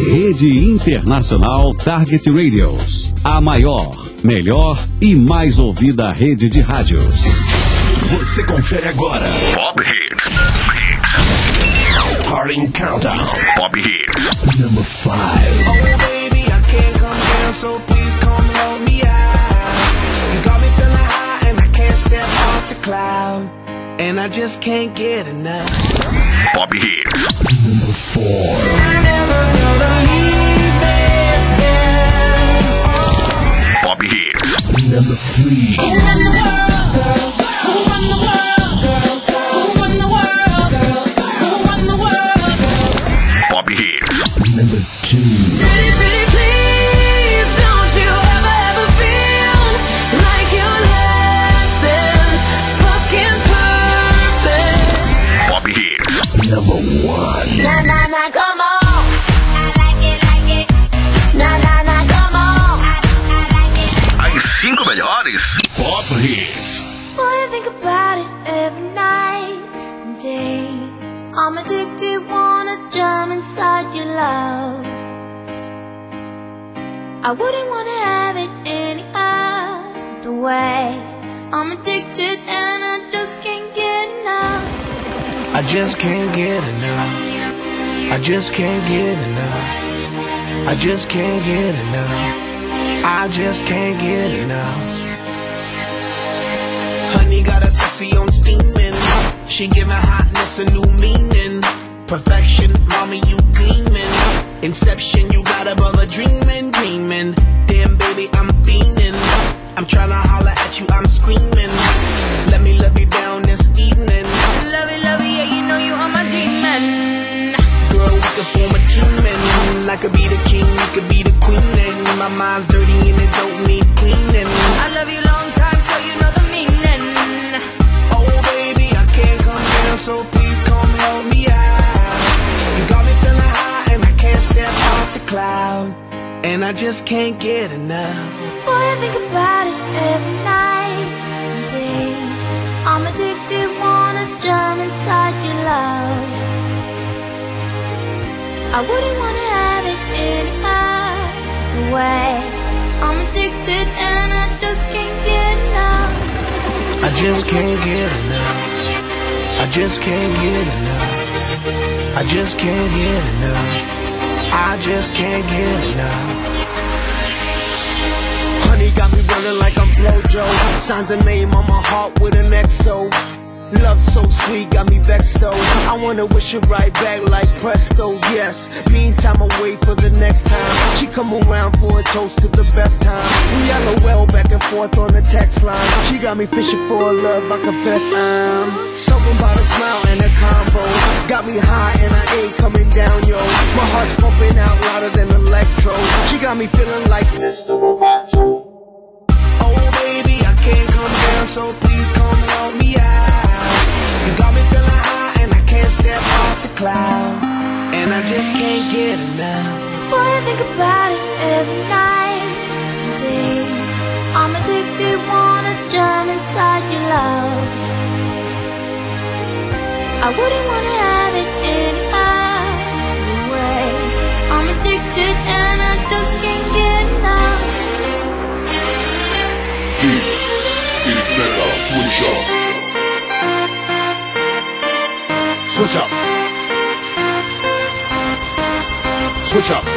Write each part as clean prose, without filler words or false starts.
Rede Internacional Target Radios. A maior, melhor e mais ouvida rede de rádios. Você confere agora. Pop Hits. Starting Countdown. Pop Hits. Number 5. Oh baby, I can't come down, so please come help me out. You got me feeling high and I can't step off the cloud. And I just can't get enough. Pop Hits. Number 4. I'm never gonna leave this bed. Pop Hits. Number 3. Who run the world, girls? Who run the world, girls? Who run the world, girls? Who run the world, girls? Pop Hits. Number 2. Pretty, pretty, please, don't you ever feel like you're less than fucking perfect? Pop Hits. Number 1. Na na na, come on. I like it, like it. Na na na, come on. I like it. As 5 melhores. Pop Hits. Boy, I think about it every night and day. I'm addicted, wanna jump inside your love. I wouldn't wanna have it any other way. I'm addicted and I just can't get enough. I just can't get enough. I just can't get enough. I just can't get enough. I just can't get enough. Honey got a sexy on steaming. She giving hotness a new meaning. Perfection, mommy, you gleaming. Inception, you got a brother dreaming, dreaming. Damn, baby, I'm fiending. I'm tryna holler at you, I'm screaming. Let me love you down this evening. Love it, yeah, you know you are my demon. Girl, we could form a team and I could be the king, you could be the queen. And my mind's dirty and it don't need cleaning. I love you long time, so you know the meaning. Oh baby, I can't come down, so please come help me out. You got me feeling high and I can't step off the cloud. And I just can't get enough. Boy, I think about it every night and day. I'm addicted, wanna jump inside your love. I wouldn't wanna have it any other way. I'm addicted and I just can't get enough. I just can't get enough. I just can't get enough. I just can't get enough. I just can't get enough. Honey got me running like I'm Flojo. Signs a name on my heart with an XO. Love so sweet, got me vexed though. I wanna wish it right back like presto, yes. Meantime, I wait for the next time she come around for a toast to the best time. We LOL back and forth on the text line. She got me fishing for a love, I confess I'm something about a smile and a combo. Got me high and I ain't coming down, yo. My heart's pumping out louder than electro. She got me feeling like Mr. Roboto. Oh baby, I can't come down, so please come help me out. You got me feeling high and I can't step off the cloud. And I just can't get enough. Boy, I think about it every night and day. I'm addicted, wanna jump inside your love. I wouldn't wanna have it any other way. I'm addicted and I just can't get enough. This is Mega Switch Up. Switch up. Switch up.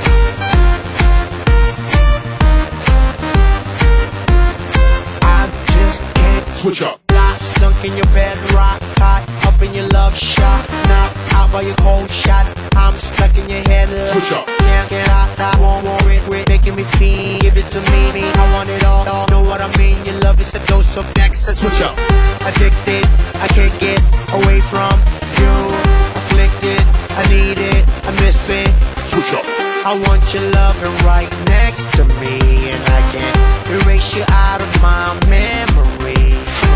I just can't Switch up. Lock, sunk in your bed, rock, caught up in your love shot, knocked out by your cold shot. I'm stuck in your head. Switch up. Can't get out, I won't it, making me feel. Give it to me, I want it all. Know what I mean? Your love is a dose of next. Switch up. Addicted, I can't get away from you. Afflicted, I need it, I miss it. Switch up. I want your loving right next to me, and I can't erase you out of my memory.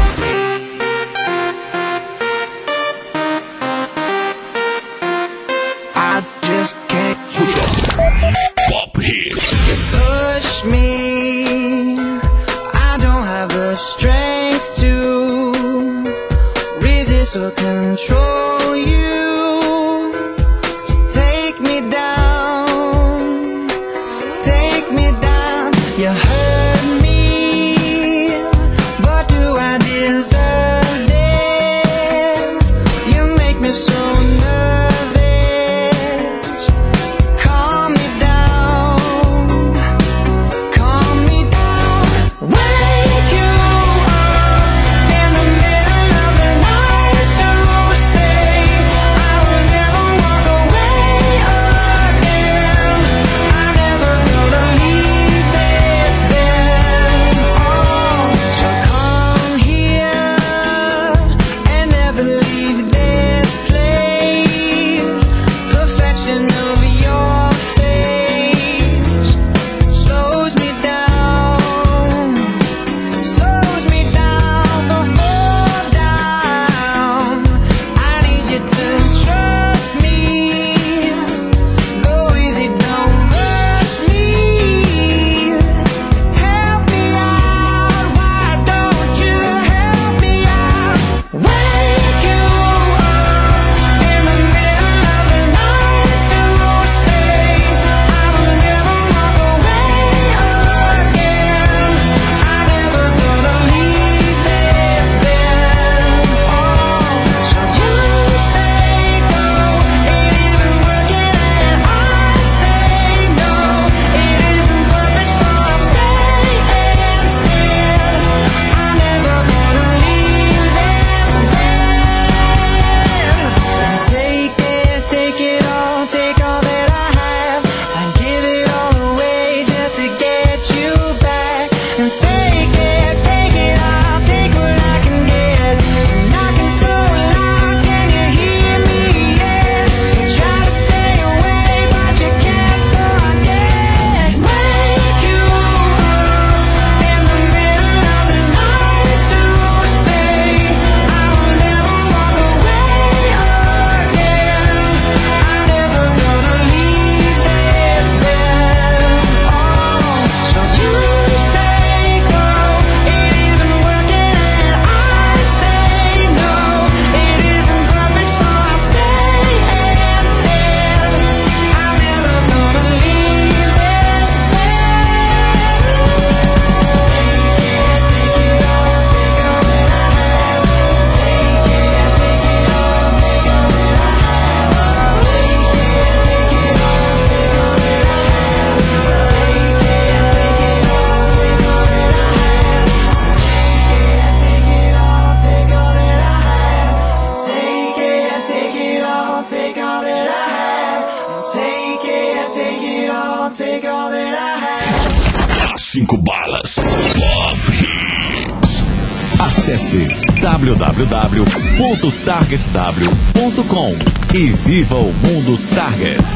I just can't Switch up. Pop Hits. Push me, I don't have the strength to resist or control you. So take me down me so nervous. Calm me down, calm me down. Wake you up in the middle of the night to say I will never walk away again. I'm never gonna leave this bed. Oh, so come here and never leave this place. Perfection of your face slows me down, slows me down. So fall down. I need you to trust me. Go easy, don't rush me. Help me out, why don't you help me out? Wake you up in the middle of the night to say I will never walk away again. I'm never gonna leave this bed. Oh, so you say go, it isn't working, and I say no, it isn't perfect, so I'll stay instead. I'm never gonna leave this bed. Take it all, take all that I have. I'd give it all away just to get you back. And fake it, I'll take what I can get. Knocking so loud, can you hear me? Yeah, you try to stay away, but you can't forget. Wake you up in the middle of the night to say I will never walk away again. I'm never gonna leave this bed. Oh, so you say go, it isn't working, and I say no, it isn't perfect, so I'll stay instead. I'm never gonna leave this bed. Take it all, take all that I have. Take it all, take all that I have. Take it all, take all that I have. Take it all, take all that I have. Take it all, take all that I have. Take it all, take all that I have. Take it all, take all that I have. 5 balas. Pop Hits. Acesse www.targetw.com e viva o mundo Target.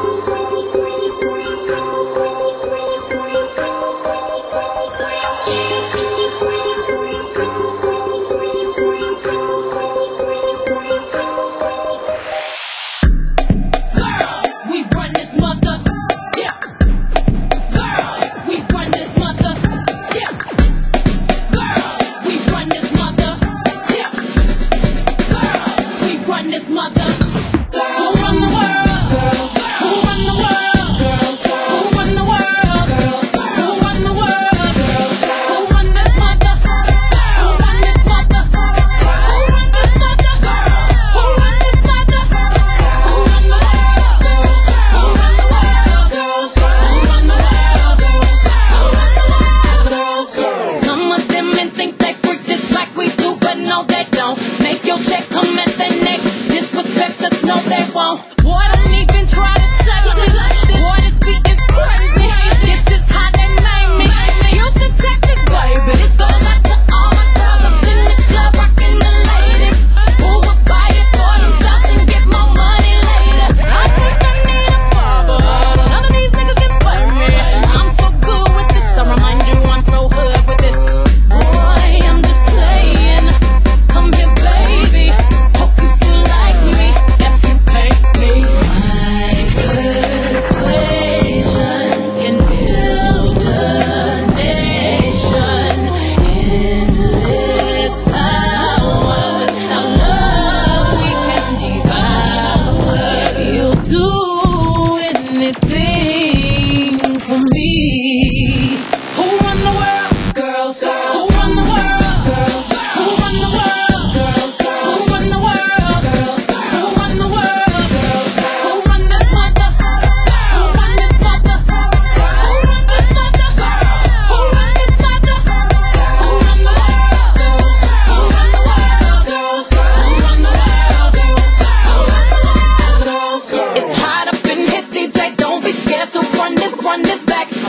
Yeah.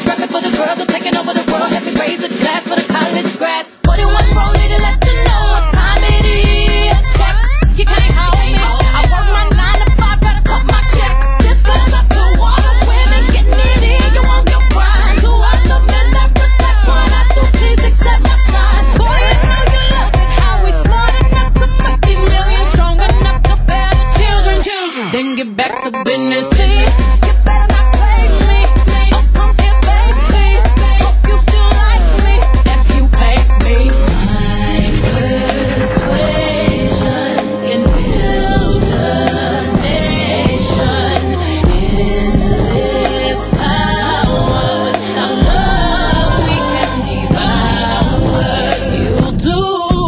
rapping for the girls who are taking over the world. Let me raise a glass for the college grads. 41 rolling to let you know what time it is. Check, you can't hold me. I work my 9 to 5, gotta cut my check. This goes up to all the women getting it in. You want your pride. To all the men that respect what I do, please accept my shine. Boy, I know you love it. How we smart enough to make these millions, strong enough to bear the children. Then get back to business, please. You better not play me. Oh, come here, baby. Hope you still like me if you pay me. My persuasion can build a nation. Endless power, our love we can devour. You'll do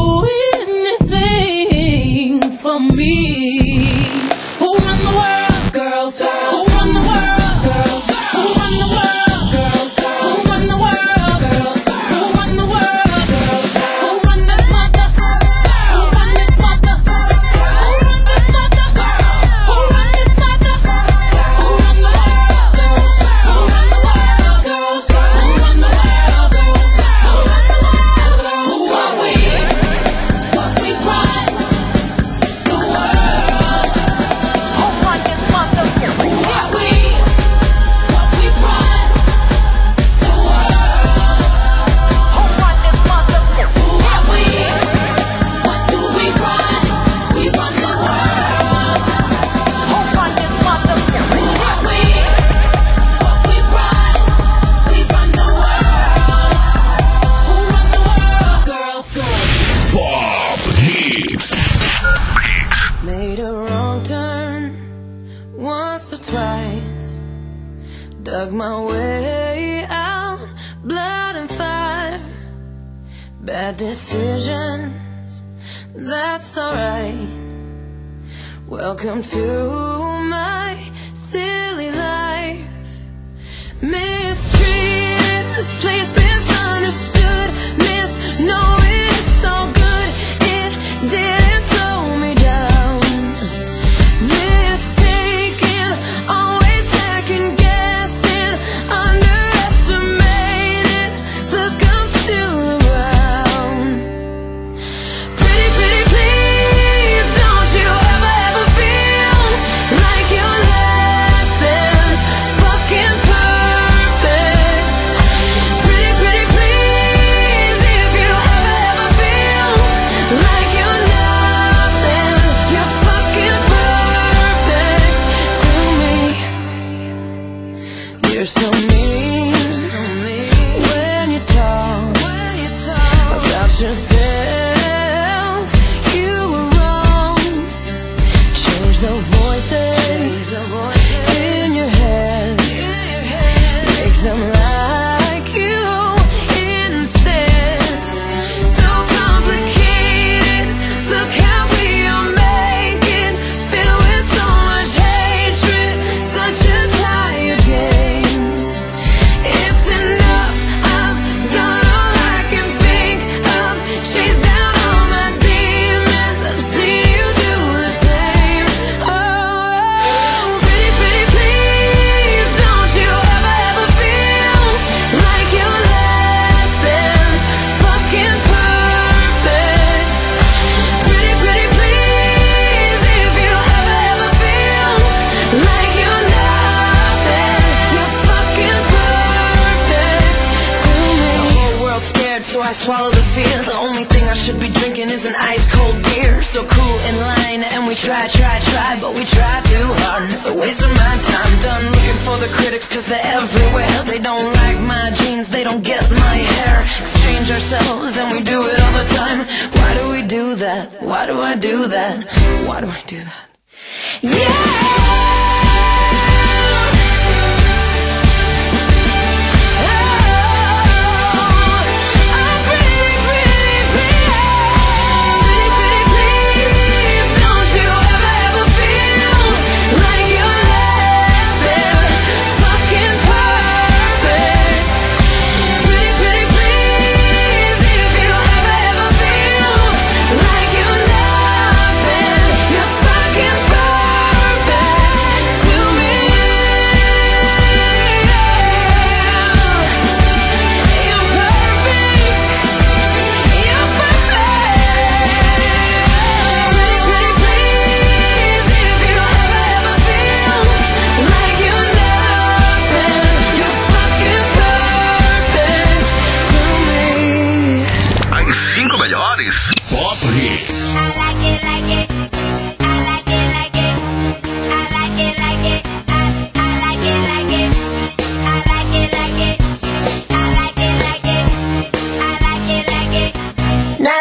anything for me. Who run the world? Girls. Who run the world? Girls. Who run the world? Girls. Who run the world? Girls. Who run the world? Girls. Who run this mother? Who run this mother? Who run this mother? Who run this mother? Who run the world? Girls. Who run the world? Girls. Who run the world? Girls. Who run the world? Girls. Who are we? What we run? The world. Who run this mother? Who are we? What we run? The world. Who run this mother? Who are we? What do we run? We run the world. Who run this mother? Who are we? What we run? We run the world. Who run the world? Girls. Pop Hits. Made a wrong turn once or twice. Dug my way out, blood and fire. Bad decisions, that's alright. Welcome to my silly life. Mistreated, this place misunderstood. Knowing it's so good, it didn't slow me down. Mistaken, always second guessing, underestimated. Look, I'm still around. Pretty, pretty, please, don't you ever feel like you're less than fucking perfect. Pretty, pretty, please, if you ever feel like you're nothing, you're fucking perfect to me. You're so mean when you talk about yourself. You were wrong. Change the voices in your head. Make them like you instead. So complicated. Look how we are making. Filled with so much hatred. Such a tired game. It's enough. I've done all I can think of. Chase down all my demons. I've seen you do the same. Oh, pretty, pretty, please, don't you ever feel like you're less than fucking perfect. Pretty, pretty, please, if you ever feel like you're nothing, you're fucking perfect to me. The whole world's scared, so I swallow the fear. The only thing I should be drinking is an ice cold beer. So cool in line, and we try, but we try too hard, and it's a waste of my time. Done looking for the critics, cause they're everywhere. They don't like my jeans, they don't get my hair. Exchange ourselves, and we do it all the time. Why do we do that? Why do I do that? Why do I do that? Don't you ever feel like you're less than fucking perfect. Pretty, pretty, please, if you ever feel like you're nothing, you're fucking perfect to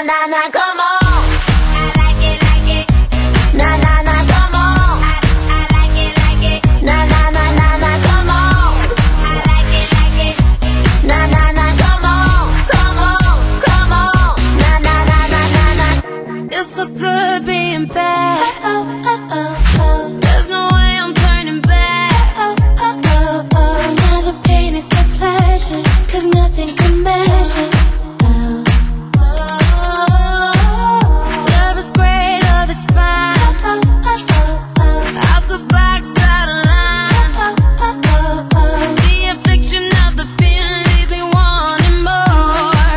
na na, come on. I like it, na na na, come on. I like it, na na na na na, come on. I like it, na na na, come on, come on, na na na na na na. It's so good being bad. There's no way I'm turning back. Now the pain is your pleasure, 'cause nothing can measure. Love is great, love is fine. Out the box, out of line. The affliction of the feeling leaves me wanting more.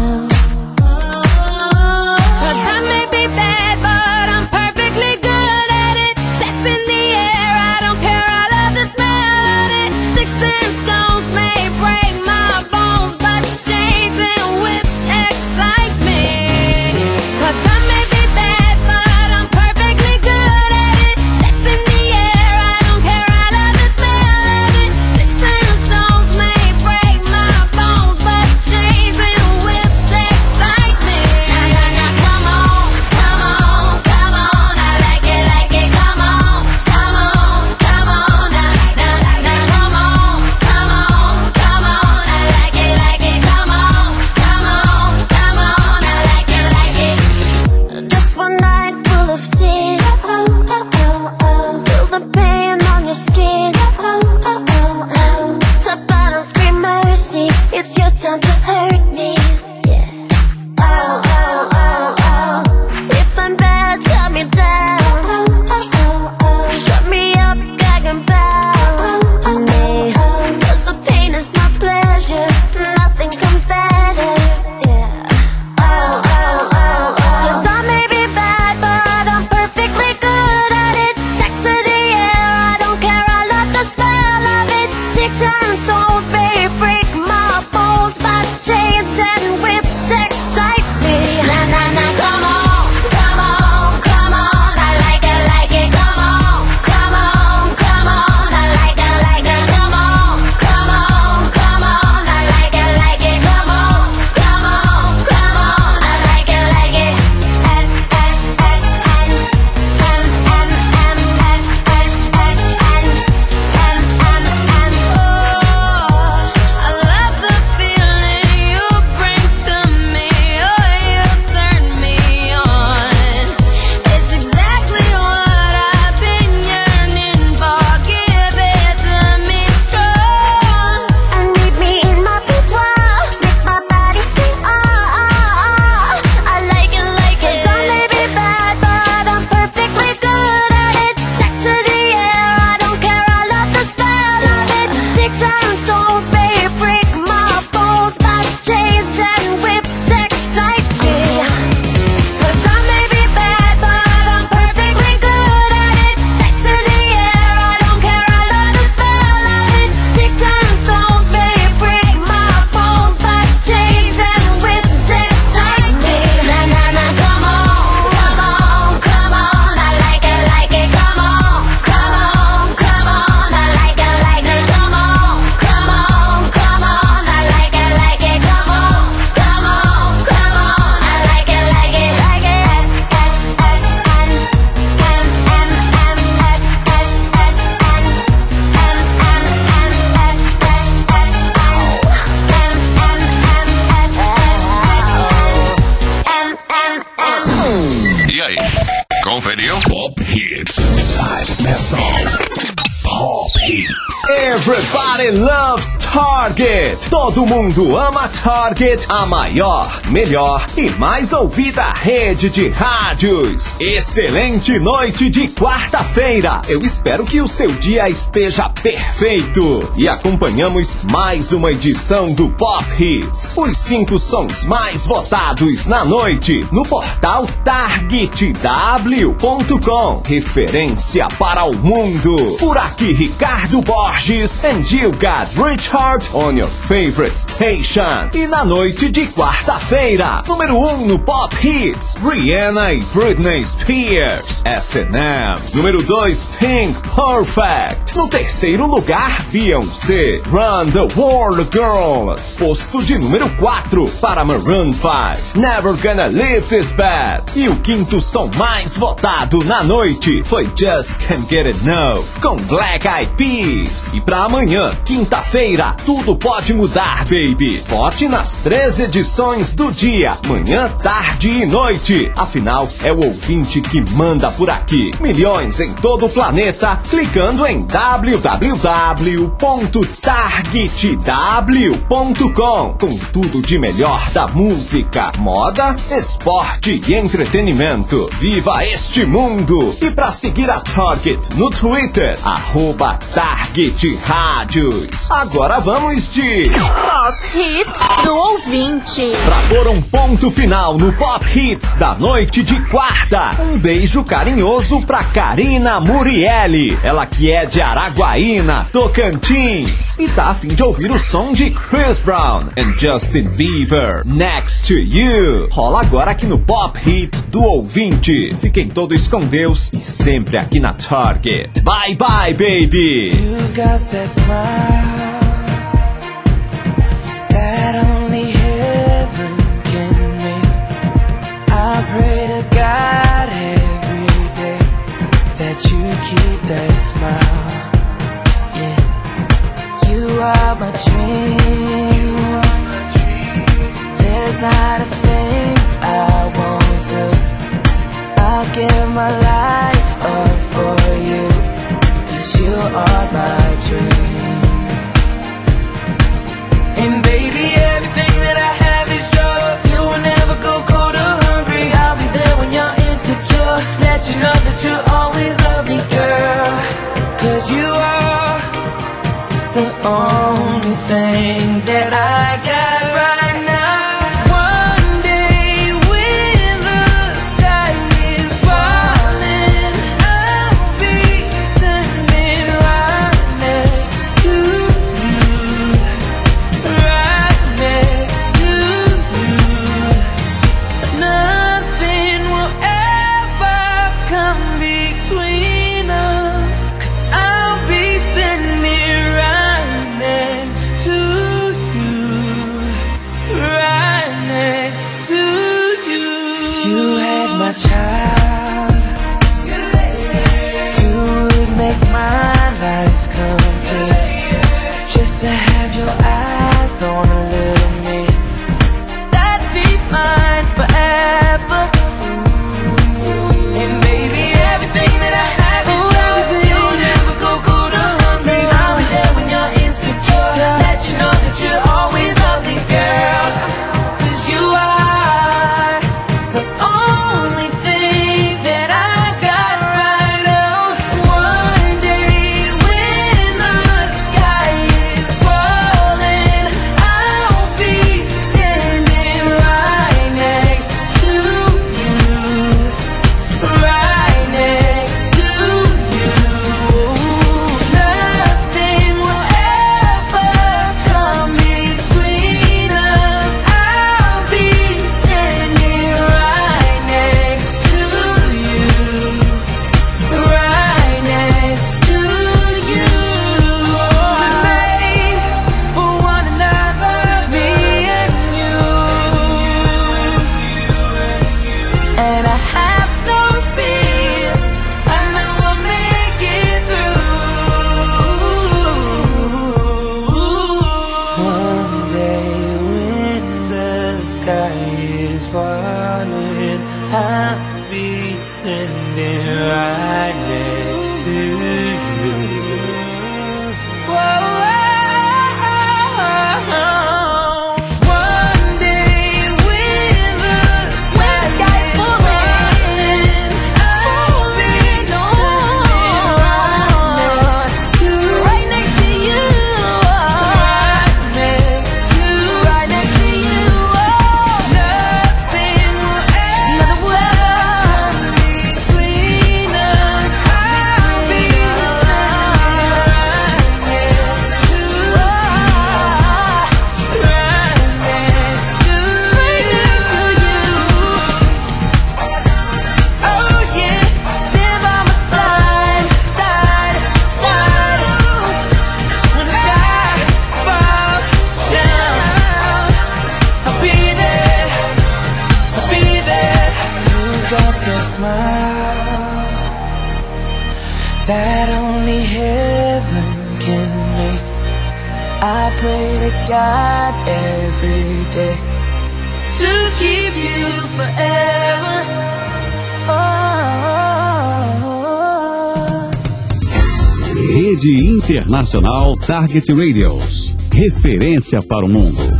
'Cause I may be bad, but I'm perfectly good at it. Sex in the air, I don't care, I love the smell of it. Sticks and stones may break my bones, but chains and whips excite me. 'Cause I may be bad, but I'm perfectly good at it. Sex in the air, I don't care, I love the smell of it. Sticks and stones may break my bones, but chains and whips excite me. Na na na, come on, come on, come on. I like it, come on, come on, come on. Na na na, come on, come on, come on. I like it, come on, come on, come on. I like it. Just one night full of sin. Feel the pain on your skin. Tap out and scream mercy. It's your time to hurt me. Yeah. Oh, oh, oh, oh. If I'm bad, tell me down. Shut me up, gag and bound me. 'Cause the pain is my pleasure. Nothing comes better. Yeah. Oh, oh, oh, oh. 'Cause I may be bad, but I'm perfectly good at it. Sex in the air, I don't care, I love the smell of it. Sticks and stones may break my bones, but chains and whips excite me. Na na na, come on, come on, come on. I like it, come on, come on, come on. I like it, come on, come on, come on. I like it, come on, come on, come on. I like it. S S S N M M M S S S N M M M. Oh, I love the feeling you bring to me. Oh, you turn me on. It's exactly what I've been yearning for. Give it to me strong and meet me in my boudoir. Make my body sing I like it. 'Cause I may be bad, but I'm perfectly good at it. Sex in the air, I don't care, I love the smell of it. Sticks and stones may break my bones, but chains and whips excite me. 'Cause I may be bad, but I'm perfectly good at it. Sex in the air, I don't care, I love the smell of it. Sticks and stones may break my bones, but chains and whips excite me. Na na na, come on, come on, come on. I like it, come on, come on, come on. I like it, come on, come on, come on. I like it, come on, come on, come on. I like it. S S S N M M M S S S N M M M S S S N M M M S S S N M M. E aí, conferiu? Pop Hits. 5 best songs. Pop Hits. Everybody loves Target. Todo mundo ama Target, a maior, melhor e mais ouvida rede de rádios. Excelente noite de quarta-feira. Eu espero que o seu dia esteja perfeito. E acompanhamos mais uma edição do Pop Hits. Os 5 sons mais votados na noite no portal targetw.com. Referência para o mundo. Por aqui, Ricardo Borges and you got My Chart on your favorite station. E na noite de quarta-feira, número 1 no Pop Hits, Rihanna e Britney Spears, S&M. Número 2, Pink, Perfect. No terceiro lugar, Beyoncé, Run the World Girls. Posto de número 4 para Maroon 5, Never Gonna Leave This Bed. E o quinto som mais votado na noite foi Just Can't Get Enough, com Black Eyed Peas. E pra amanhã, quinta-feira, tudo pode mudar, baby. Vote nas 3 edições do dia, manhã, tarde e noite. Afinal, é o ouvinte que manda por aqui. Milhões em todo o planeta, clicando em www.targetw.com, com tudo de melhor da música, moda, esporte e entretenimento. Viva este mundo! E pra seguir a Target no Twitter, @Target Rádios. Agora vamos de Pop Hits do ouvinte. Pra pôr um ponto final no Pop Hits da noite de quarta, um beijo carinhoso pra Karina Murielli, ela que é de Araguaína, Tocantins, e tá a fim de ouvir o som de Chris Brown and Justin Bieber, Next to You. Rola agora aqui no Pop Hit do ouvinte. Fiquem todos com Deus e sempre aqui na Target. Bye bye, baby. You got that smile that only heaven can make. I pray to God every day that you keep that smile. Yeah, you are my dream. There's not a thing I won't do. I'll give my life up for you, 'cause you are my dream. And baby, everything that I have is yours. You will never go cold or hungry. I'll be there when you're insecure. Let you know that you always love me, girl. 'Cause you are the only thing that I got right now. One day when the sky is falling, I'll be standing right next to you, right next to you. Nothing will ever come between us, 'cause I'll be standing right next to you, right next to you. You had my child, you would make my life complete. Just to have your eyes on a little me, that'd be mine forever. And baby, everything that I have is yours. You'll never go cold or hungry. I'll be there when you're insecure. Let you know that you always love me, girl. 'Cause you are the only thing that I got right now. One day when the sky is falling, I'll be standing right next to you, right next to you. Nothing will ever come between us. I'll be standing right next to you, right next to you. We're made for one another, me and you. And I have no fear, I know I'll make it through. One day when the sky is falling, I'll be standing right next to you. Whoa. One day when the sky is falling, I'll be standing right next to you, right next to you. Nothing will ever come between us. smile that only heaven can make. I pray to God every day to keep you forever. Rede Internacional Target Radios. Referência para o mundo.